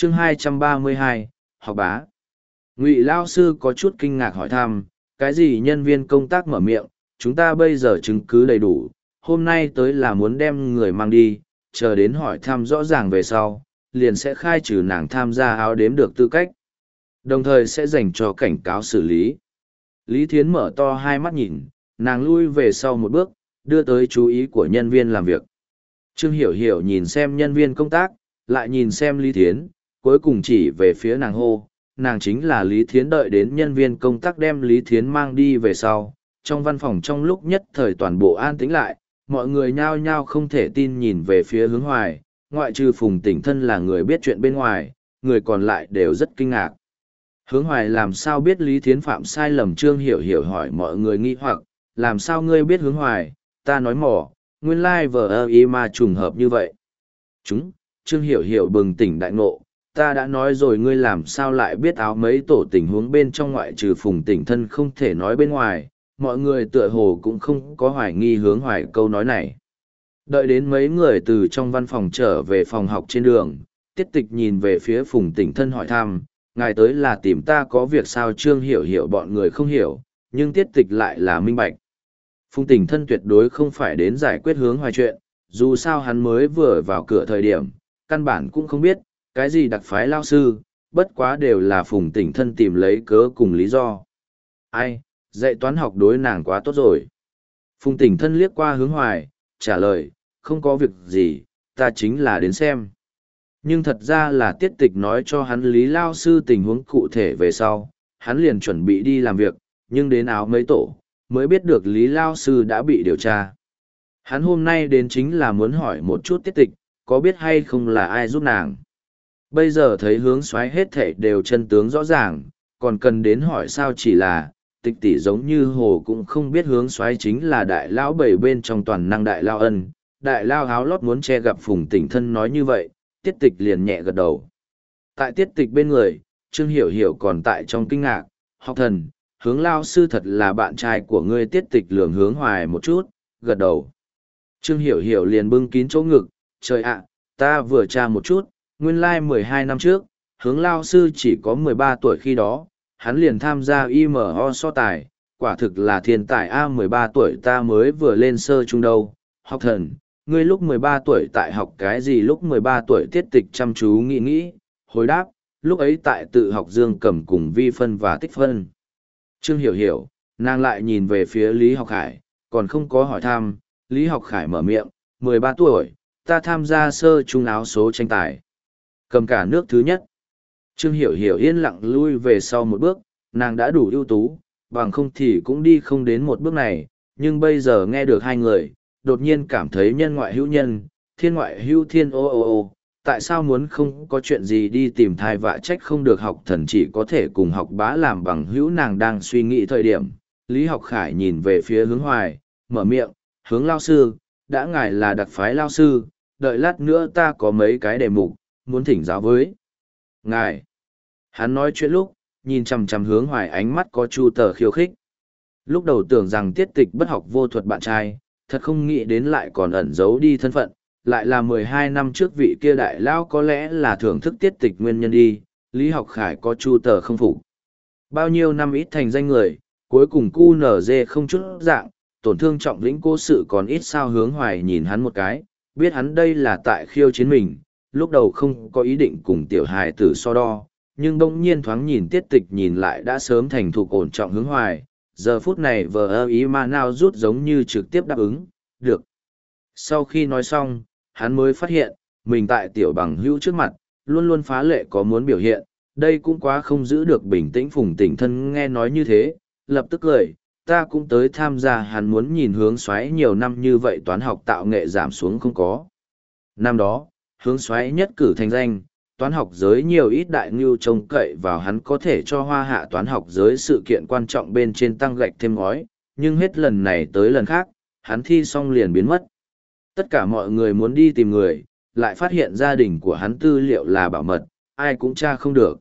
Chương 232, học bá. Ngụy Lao sư có chút kinh ngạc hỏi thăm, cái gì nhân viên công tác mở miệng, chúng ta bây giờ chứng cứ đầy đủ, hôm nay tới là muốn đem người mang đi, chờ đến hỏi thăm rõ ràng về sau, liền sẽ khai trừ nàng tham gia áo đếm được tư cách. Đồng thời sẽ dành cho cảnh cáo xử lý. Lý Thiến mở to hai mắt nhìn, nàng lui về sau một bước, đưa tới chú ý của nhân viên làm việc. Trương Hiểu Hiểu nhìn xem nhân viên công tác, lại nhìn xem Lý Thiến, cuối cùng chỉ về phía nàng hô, nàng chính là Lý Thiến. Đợi đến nhân viên công tác đem Lý Thiến mang đi về sau. Trong văn phòng trong lúc nhất thời toàn bộ an tĩnh lại, mọi người nhao nhao không thể tin nhìn về phía Hướng Hoài, ngoại trừ Phùng Tỉnh Thân là người biết chuyện bên ngoài, người còn lại đều rất kinh ngạc. Hướng Hoài làm sao biết Lý Thiến phạm sai lầm? Trương Hiểu Hiểu hỏi mọi người nghi hoặc, làm sao ngươi biết Hướng Hoài? Ta nói mỏ, nguyên lai vờ ý mà trùng hợp như vậy. Trương Hiểu Hiểu bừng tỉnh đại ngộ, ta đã nói rồi ngươi làm sao lại biết áo mấy tổ tình huống bên trong ngoại trừ Phùng Tỉnh Thân không thể nói bên ngoài, mọi người tựa hồ cũng không có hoài nghi Hướng Hoài câu nói này. Đợi đến mấy người từ trong văn phòng trở về phòng học trên đường, Tiết Tịch nhìn về phía Phùng Tỉnh Thân hỏi thăm, ngài tới là tìm ta có việc sao? Trương Hiểu Hiểu bọn người không hiểu, nhưng Tiết Tịch lại là minh bạch. Phùng Tỉnh Thân tuyệt đối không phải đến giải quyết Hướng Hoài chuyện, dù sao hắn mới vừa vào cửa thời điểm, căn bản cũng không biết, cái gì đặc phái lao sư, bất quá đều là Phùng Tỉnh Thân tìm lấy cớ cùng lý do. Ai, dạy toán học đối nàng quá tốt rồi. Phùng Tỉnh Thân liếc qua Hướng Hoài, trả lời, không có việc gì, ta chính là đến xem. Nhưng thật ra là Tiết Tịch nói cho hắn Lý lao sư tình huống cụ thể về sau, hắn liền chuẩn bị đi làm việc, nhưng đến áo mấy tổ, mới biết được Lý lao sư đã bị điều tra. Hắn hôm nay đến chính là muốn hỏi một chút Tiết Tịch, có biết hay không là ai giúp nàng. Bây giờ thấy Hướng Soái hết thảy đều chân tướng rõ ràng, còn cần đến hỏi sao? Chỉ là Tịch tỷ giống như hồ cũng không biết Hướng Soái chính là đại lão bảy bên trong toàn năng đại lao ân. Đại lao háo lót muốn che gặp Phùng Tỉnh Thân nói như vậy, Tiết Tịch liền nhẹ gật đầu. Tại Tiết Tịch bên người, Trương Hiểu Hiểu còn tại trong kinh ngạc, học thần, Hướng lao sư thật là bạn trai của ngươi? Tiết Tịch lường Hướng Hoài một chút, gật đầu. Trương Hiểu Hiểu liền bưng kín chỗ ngực, trời ạ, ta vừa tra một chút, nguyên lai 12 năm trước, Hướng lao sư chỉ có 13 tuổi khi đó, hắn liền tham gia IMO so tài, quả thực là thiên tài a. 13 tuổi ta mới vừa lên sơ trung đâu. Học thần, ngươi lúc 13 tuổi tại học cái gì? Lúc 13 tuổi Tiết Tịch chăm chú nghĩ, hồi đáp, lúc ấy tại tự học dương cầm cùng vi phân và tích phân. Trương Hiểu Hiểu, nàng lại nhìn về phía Lý Học Khải, còn không có hỏi thăm. Lý Học Khải mở miệng, 13 tuổi, ta tham gia sơ trung áo số tranh tài, cầm cả nước thứ nhất. Trương Hiểu Hiểu yên lặng lui về sau một bước, nàng đã đủ ưu tú, bằng không thì cũng đi không đến một bước này, nhưng bây giờ nghe được hai người, đột nhiên cảm thấy nhân ngoại hữu nhân, thiên ngoại hữu thiên. Ô, tại sao muốn không có chuyện gì đi tìm thai vạ trách không được học thần chỉ có thể cùng học bá làm bằng hữu? Nàng đang suy nghĩ thời điểm, Lý Học Khải nhìn về phía Hướng Hoài, mở miệng, Hướng lao sư, đã ngài là đặc phái lao sư, đợi lát nữa ta có mấy cái đề mục, muốn thỉnh giáo với ngài. Hắn nói chuyện lúc, nhìn chằm chằm Hướng Hoài, ánh mắt có chu tờ khiêu khích. Lúc đầu tưởng rằng Tiết Tịch bất học vô thuật bạn trai, thật không nghĩ đến lại còn ẩn giấu đi thân phận, lại là 12 năm trước vị kia đại lao, có lẽ là thưởng thức Tiết Tịch nguyên nhân đi. Lý Học Khải có chu tờ không phục. Bao nhiêu năm ít thành danh người, cuối cùng cu nở dê không chút dạng, tổn thương trọng lĩnh cố sự còn ít sao? Hướng Hoài nhìn hắn một cái, biết hắn đây là tại khiêu chiến mình, lúc đầu không có ý định cùng tiểu hài tử so đo, nhưng bỗng nhiên thoáng nhìn Tiết Tịch nhìn lại đã sớm thành thục ổn trọng Hướng Hoài, giờ phút này vờ ý mà nào rút giống như trực tiếp đáp ứng, được. Sau khi nói xong, hắn mới phát hiện, mình tại tiểu bằng hữu trước mặt, luôn luôn phá lệ có muốn biểu hiện, đây cũng quá không giữ được bình tĩnh. Phùng Tỉnh Thân nghe nói như thế, lập tức cười, ta cũng tới tham gia. Hắn muốn nhìn Hướng Soái nhiều năm như vậy toán học tạo nghệ giảm xuống không có. Năm đó, Hướng Soái nhất cử thành danh, toán học giới nhiều ít đại ngưu trông cậy vào hắn có thể cho hoa hạ toán học giới sự kiện quan trọng bên trên tăng gạch thêm ngói, nhưng hết lần này tới lần khác, hắn thi xong liền biến mất. Tất cả mọi người muốn đi tìm người, lại phát hiện gia đình của hắn tư liệu là bảo mật, ai cũng tra không được.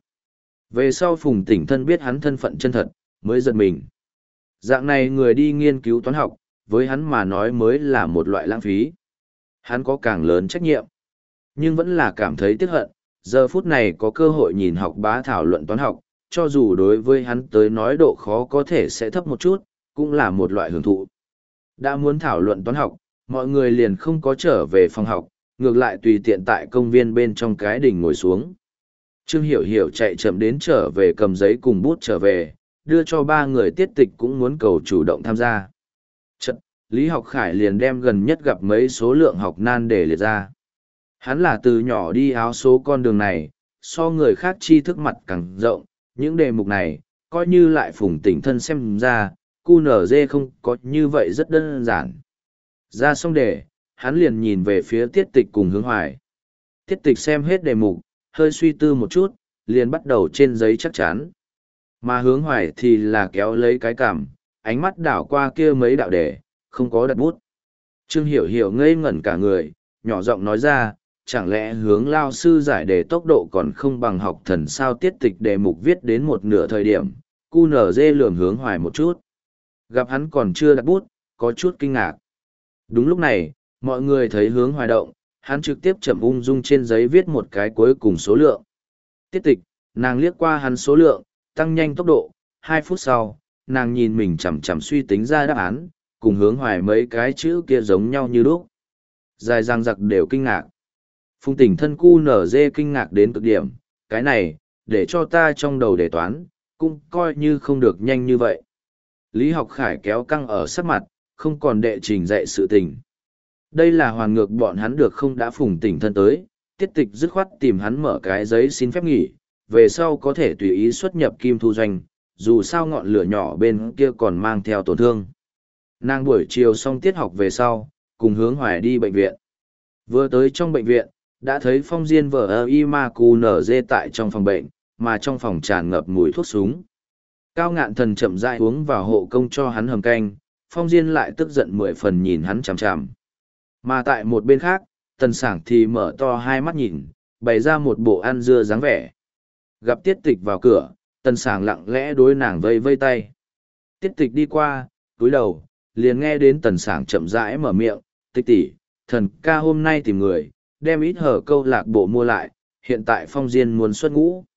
Về sau Phùng Tỉnh Thân biết hắn thân phận chân thật, mới giật mình. Dạng này người đi nghiên cứu toán học, với hắn mà nói mới là một loại lãng phí. Hắn có càng lớn trách nhiệm, nhưng vẫn là cảm thấy tiếc hận, giờ phút này có cơ hội nhìn học bá thảo luận toán học, cho dù đối với hắn tới nói độ khó có thể sẽ thấp một chút, cũng là một loại hưởng thụ. Đã muốn thảo luận toán học, mọi người liền không có trở về phòng học, ngược lại tùy tiện tại công viên bên trong cái đình ngồi xuống. Trương Hiểu Hiểu chạy chậm đến trở về cầm giấy cùng bút trở về, đưa cho ba người tiết tịch cũng muốn cầu chủ động tham gia. Chật, Lý Học Khải liền đem gần nhất gặp mấy số lượng học nan để liệt ra. Hắn là từ nhỏ đi áo số con đường này, so người khác tri thức mặt càng rộng, những đề mục này, coi như lại phùng tỉnh thân xem ra, QNZ không có như vậy rất đơn giản. Ra xong đề, hắn liền nhìn về phía tiết tịch cùng hướng hoài. Tiết tịch xem hết đề mục, hơi suy tư một chút, liền bắt đầu trên giấy chắc chắn. Mà hướng hoài thì là kéo lấy cái cằm, ánh mắt đảo qua kia mấy đạo đề, không có đặt bút. Trương Hiểu Hiểu ngây ngẩn cả người, nhỏ giọng nói ra, chẳng lẽ hướng lao sư giải đề tốc độ còn không bằng học thần sao. Tiết tịch đề mục viết đến một nửa thời điểm, QNZ lườm hướng hoài một chút. Gặp hắn còn chưa đặt bút, có chút kinh ngạc. Đúng lúc này, mọi người thấy hướng hoài động, hắn trực tiếp chậm ung dung trên giấy viết một cái cuối cùng số lượng. Tiết tịch, nàng liếc qua hắn số lượng, tăng nhanh tốc độ, 2 phút sau, nàng nhìn mình chằm chằm suy tính ra đáp án, cùng hướng hoài mấy cái chữ kia giống nhau như lúc. Dài răng giặc đều kinh ngạc. Phùng tỉnh thân QNZ kinh ngạc đến cực điểm, cái này, để cho ta trong đầu đề toán, cũng coi như không được nhanh như vậy. Lý Học Khải kéo căng ở sắc mặt, không còn đệ trình dạy sự tình. Đây là hoàn ngược bọn hắn được không đã phùng tỉnh thân tới, tiết tịch dứt khoát tìm hắn mở cái giấy xin phép nghỉ, về sau có thể tùy ý xuất nhập kim thu doanh, dù sao ngọn lửa nhỏ bên kia còn mang theo tổn thương. Nàng buổi chiều xong tiết học về sau, cùng hướng hoài đi bệnh viện. Vừa tới trong bệnh viện, đã thấy Phong Diên vợ y ma cù nở dê tại trong phòng bệnh, mà trong phòng tràn ngập mùi thuốc súng. Cao Ngạn Thần chậm rãi uống vào hộ công cho hắn hầm canh, Phong Diên lại tức giận 10 phần nhìn hắn chằm chằm. Mà tại một bên khác, Tần Sảng thì mở to hai mắt nhìn, bày ra một bộ ăn dưa dáng vẻ. Gặp Tiết Tịch vào cửa, Tần Sảng lặng lẽ đối nàng vây vây tay. Tiết Tịch đi qua, cúi đầu, liền nghe đến Tần Sảng chậm rãi mở miệng, "Tịch tỷ, thần ca hôm nay tìm người, đem ít hở câu lạc bộ mua lại, hiện tại Phong Diên muốn xuất ngũ."